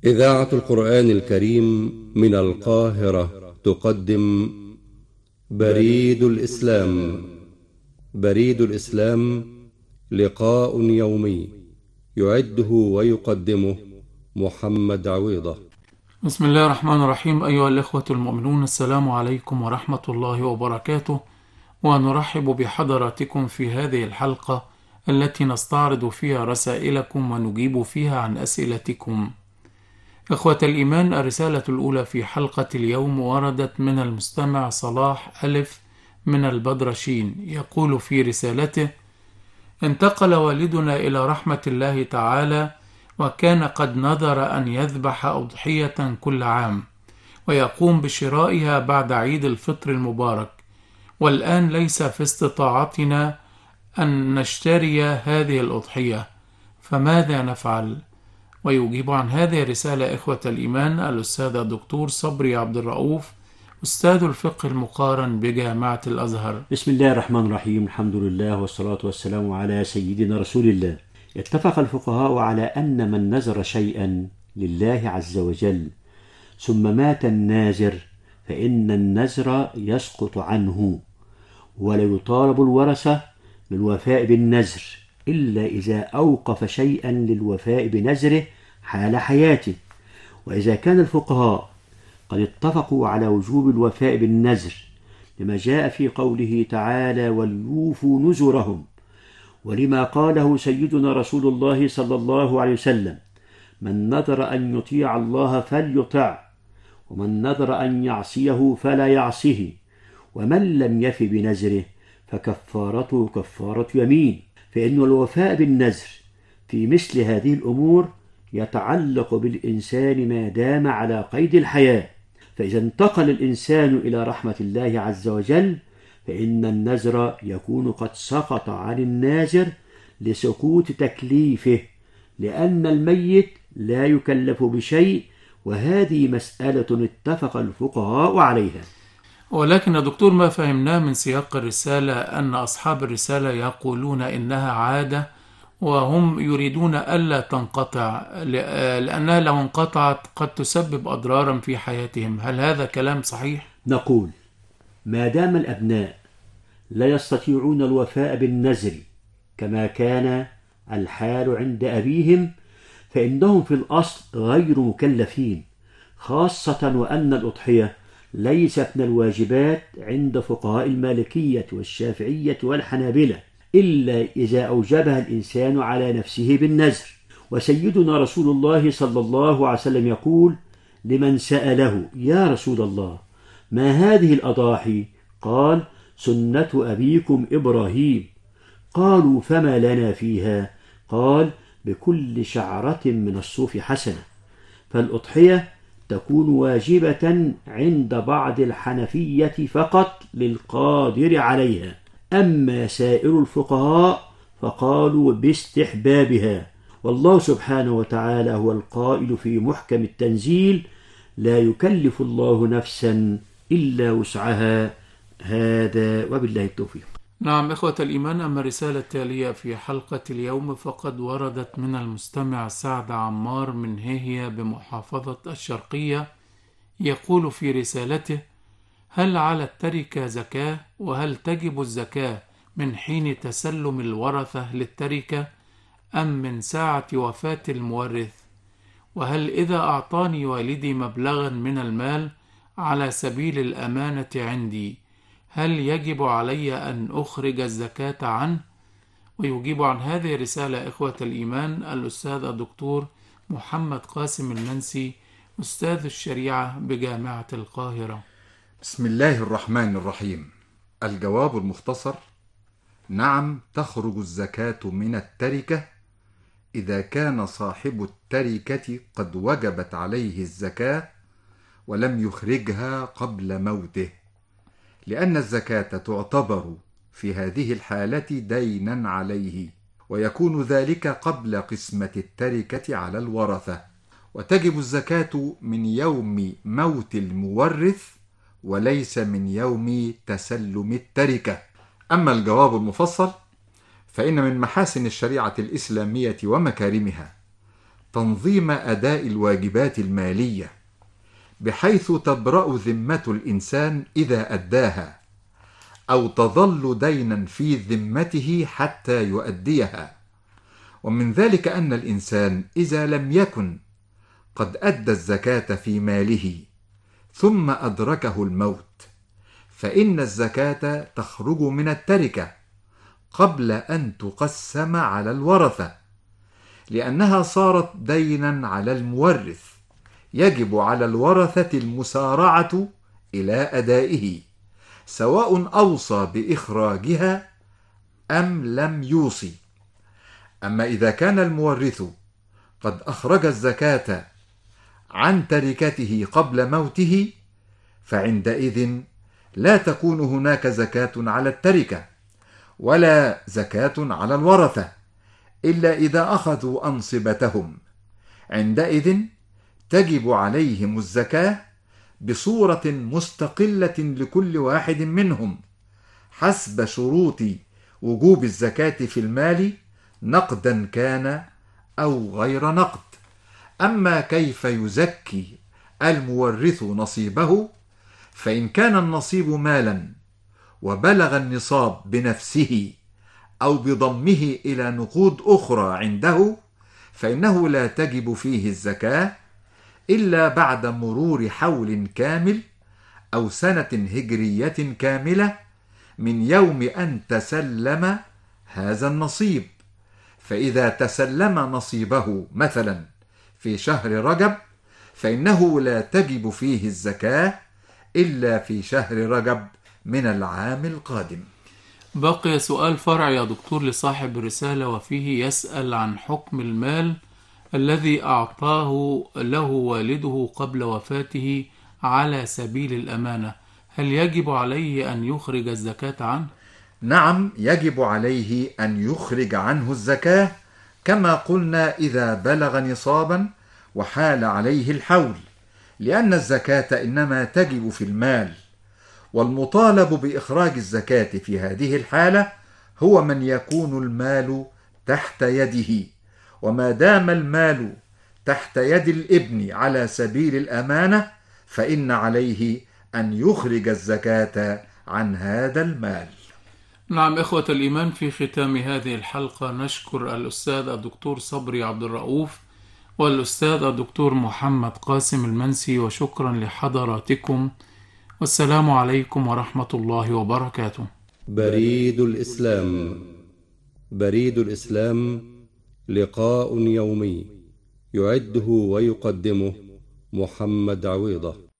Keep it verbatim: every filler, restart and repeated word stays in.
إذاعة القرآن الكريم من القاهرة تقدم بريد الإسلام. بريد الإسلام لقاء يومي يعده ويقدمه محمد عويضة. بسم الله الرحمن الرحيم. أيها الإخوة المؤمنون، السلام عليكم ورحمة الله وبركاته، ونرحب بحضراتكم في هذه الحلقة التي نستعرض فيها رسائلكم ونجيب فيها عن أسئلتكم. إخوة الإيمان، الرسالة الأولى في حلقة اليوم وردت من المستمع صلاح ألف من البدرشين، يقول في رسالته: انتقل والدنا إلى رحمة الله تعالى، وكان قد نذر أن يذبح أضحية كل عام ويقوم بشرائها بعد عيد الفطر المبارك، والآن ليس في استطاعتنا أن نشتري هذه الأضحية، فماذا نفعل؟ ويجيب عن هذه الرسالة إخوة الإيمان الأستاذ الدكتور صبري عبد الرؤوف، أستاذ الفقه المقارن بجامعة الأزهر. بسم الله الرحمن الرحيم. الحمد لله والصلاة والسلام على سيدنا رسول الله. اتفق الفقهاء على أن من نذر شيئا لله عز وجل ثم مات الناذر فإن النذر يسقط عنه، ولا يطالب الورثة بالوفاء بالنذر إلا إذا أوقف شيئا للوفاء بنذره حال حياته. وإذا كان الفقهاء قد اتفقوا على وجوب الوفاء بالنذر لما جاء في قوله تعالى: وليوفوا نذرهم، ولما قاله سيدنا رسول الله صلى الله عليه وسلم: من نذر أن يطيع الله فليطع، ومن نذر أن يعصيه فلا يعصه، ومن لم يف بنذره فكفارته كفارة يمين. فإن الوفاء بالنذر في مثل هذه الأمور يتعلق بالإنسان ما دام على قيد الحياة، فإذا انتقل الإنسان إلى رحمة الله عز وجل فإن النذر يكون قد سقط عن الناذر لسقوط تكليفه، لأن الميت لا يكلف بشيء، وهذه مسألة اتفق الفقهاء عليها. ولكن يا دكتور، ما فهمناه من سياق الرسالة أن أصحاب الرسالة يقولون إنها عادة، وهم يريدون ألا تنقطع لأنها لو انقطعت قد تسبب أضرارا في حياتهم. هل هذا كلام صحيح؟ نقول: ما دام الأبناء لا يستطيعون الوفاء بالنذر كما كان الحال عند أبيهم فإنهم في الأصل غير مكلفين، خاصة وأن الأضحية ليست من الواجبات عند فقهاء المالكية والشافعية والحنابلة إلا إذا أوجبها الإنسان على نفسه بالنذر. وسيدنا رسول الله صلى الله عليه وسلم يقول لمن سأله: يا رسول الله، ما هذه الأضاحي؟ قال: سنة أبيكم إبراهيم. قالوا: فما لنا فيها؟ قال: بكل شعرة من الصوف حسنة. فالأضحية تكون واجبة عند بعض الحنفية فقط للقادر عليها، أما سائر الفقهاء فقالوا باستحبابها. والله سبحانه وتعالى هو القائل في محكم التنزيل: لا يكلف الله نفسا إلا وسعها. هذا وبالله التوفيق. نعم إخوة الإيمان، أما الرسالة التالية في حلقة اليوم فقد وردت من المستمع سعد عمار من هيهية بمحافظة الشرقية، يقول في رسالته: هل على التركة زكاة؟ وهل تجب الزكاة من حين تسلم الورثة للتركة أم من ساعة وفاة المورث؟ وهل إذا أعطاني والدي مبلغا من المال على سبيل الأمانة عندي هل يجب علي أن أخرج الزكاة عنه؟ ويجيب عن هذه الرسالة إخوة الإيمان الأستاذ الدكتور محمد قاسم المنسي، أستاذ الشريعة بجامعة القاهرة. بسم الله الرحمن الرحيم. الجواب المختصر: نعم، تخرج الزكاة من التركة إذا كان صاحب التركة قد وجبت عليه الزكاة ولم يخرجها قبل موته، لأن الزكاة تعتبر في هذه الحالة دينا عليه، ويكون ذلك قبل قسمة التركة على الورثة، وتجب الزكاة من يوم موت المورث وليس من يوم تسلم التركة. أما الجواب المفصل فإن من محاسن الشريعة الإسلامية ومكارمها تنظيم أداء الواجبات المالية بحيث تبرأ ذمة الإنسان إذا أداها، أو تظل دينا في ذمته حتى يؤديها. ومن ذلك أن الإنسان إذا لم يكن قد أدى الزكاة في ماله ثم أدركه الموت، فإن الزكاة تخرج من التركة قبل أن تقسم على الورثة، لأنها صارت دينا على المورث، يجب على الورثة المسارعة إلى أدائه، سواء أوصى بإخراجها أم لم يوصي. أما إذا كان المورث قد أخرج الزكاة عن تركته قبل موته، فعندئذ لا تكون هناك زكاة على التركة ولا زكاة على الورثة إلا إذا أخذوا أنصبتهم، عندئذ تجب عليهم الزكاة بصورة مستقلة لكل واحد منهم حسب شروط وجوب الزكاة في المال، نقدا كان أو غير نقد. أما كيف يزكي المورث نصيبه، فإن كان النصيب مالا وبلغ النصاب بنفسه أو بضمه إلى نقود أخرى عنده، فإنه لا تجب فيه الزكاة إلا بعد مرور حول كامل أو سنة هجرية كاملة من يوم أن تسلم هذا النصيب. فإذا تسلم نصيبه مثلا في شهر رجب، فإنه لا تجب فيه الزكاة إلا في شهر رجب من العام القادم. بقي سؤال فرع يا دكتور لصاحب الرسالة، وفيه يسأل عن حكم المال الذي أعطاه له والده قبل وفاته على سبيل الأمانة، هل يجب عليه أن يخرج الزكاة عنه؟ نعم، يجب عليه أن يخرج عنه الزكاة كما قلنا إذا بلغ نصابا وحال عليه الحول، لأن الزكاة إنما تجب في المال، والمطالب بإخراج الزكاة في هذه الحالة هو من يكون المال تحت يده. وما دام المال تحت يد الابن على سبيل الأمانة، فإن عليه أن يخرج الزكاة عن هذا المال. نعم إخوة الإيمان، في ختام هذه الحلقة نشكر الأستاذ الدكتور صبري عبد الرؤوف والأستاذ الدكتور محمد قاسم المنسي، وشكرا لحضراتكم، والسلام عليكم ورحمة الله وبركاته. بريد الإسلام. بريد الإسلام لقاء يومي يعده ويقدمه محمد عويضة.